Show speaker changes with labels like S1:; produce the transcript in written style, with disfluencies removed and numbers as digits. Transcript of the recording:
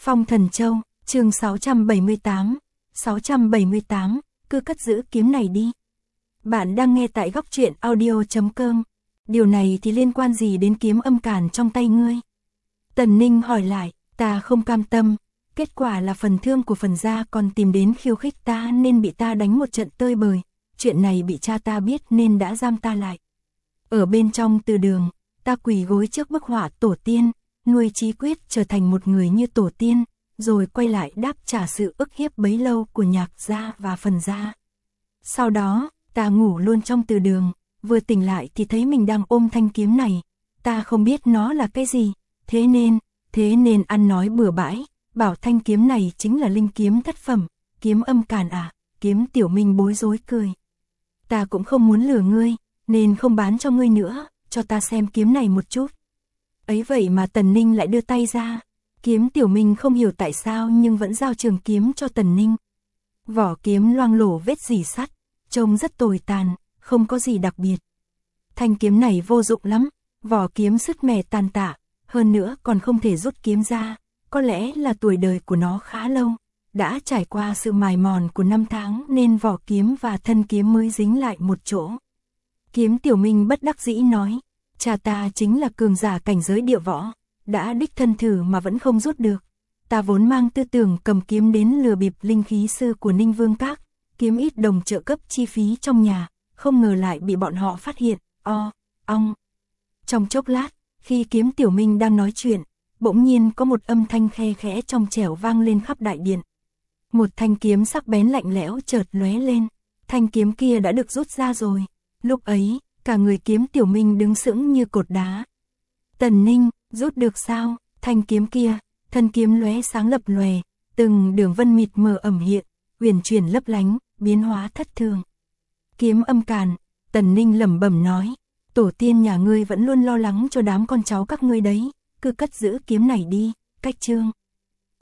S1: Phong Thần Châu, chương 678, cứ cất giữ kiếm này đi. Bạn đang nghe tại góc truyện audio.com. Điều này thì liên quan gì đến kiếm âm càn trong tay ngươi? Tần Ninh hỏi lại, ta không cam tâm, kết quả là phần thương của phần gia còn tìm đến khiêu khích ta nên bị ta đánh một trận tơi bời, chuyện này bị cha ta biết nên đã giam ta lại. Ở bên trong từ đường, ta quỳ gối trước bức họa tổ tiên, nuôi chí quyết trở thành một người như tổ tiên, rồi quay lại đáp trả sự ức hiếp bấy lâu của Nhạc gia và phần gia. Sau đó, ta ngủ luôn trong từ đường, vừa tỉnh lại thì thấy mình đang ôm thanh kiếm này, ta không biết nó là cái gì, thế nên ăn nói bừa bãi, bảo thanh kiếm này chính là linh kiếm thất phẩm, kiếm âm càn à, Kiếm Tiểu Minh bối rối cười. Ta cũng không muốn lừa ngươi, nên không bán cho ngươi nữa, cho ta xem kiếm này một chút. Ấy vậy mà Tần Ninh lại đưa tay ra, Kiếm Tiểu Minh không hiểu tại sao nhưng vẫn giao trường kiếm cho Tần Ninh. Vỏ kiếm loang lổ vết rỉ sắt, trông rất tồi tàn, không có gì đặc biệt. Thanh kiếm này vô dụng lắm, vỏ kiếm sứt mẻ tàn tạ, hơn nữa còn không thể rút kiếm ra, có lẽ là tuổi đời của nó khá lâu, đã trải qua sự mài mòn của năm tháng nên vỏ kiếm và thân kiếm mới dính lại một chỗ. Kiếm Tiểu Minh bất đắc dĩ nói, cha ta chính là cường giả cảnh giới địa võ, đã đích thân thử mà vẫn không rút được. Ta vốn mang tư tưởng cầm kiếm đến lừa bịp linh khí sư của Ninh Vương Các, kiếm ít đồng trợ cấp chi phí trong nhà, không ngờ lại bị bọn họ phát hiện, ong. Trong chốc lát, khi Kiếm Tiểu Minh đang nói chuyện, bỗng nhiên có một âm thanh khe khẽ trong trẻo vang lên khắp đại điện. Một thanh kiếm sắc bén lạnh lẽo chợt lóe lên, thanh kiếm kia đã được rút ra rồi. Lúc ấy, cả người Kiếm Tiểu Minh đứng sững như cột đá. Tần Ninh, rút được sao? Thanh kiếm kia, thân kiếm lóe sáng lập lòe, từng đường vân mịt mờ ẩn hiện, huyền chuyển lấp lánh, biến hóa thất thường. Kiếm âm càn, Tần Ninh lẩm bẩm nói, tổ tiên nhà ngươi vẫn luôn lo lắng cho đám con cháu các ngươi đấy, cứ cất giữ kiếm này đi, cách chương.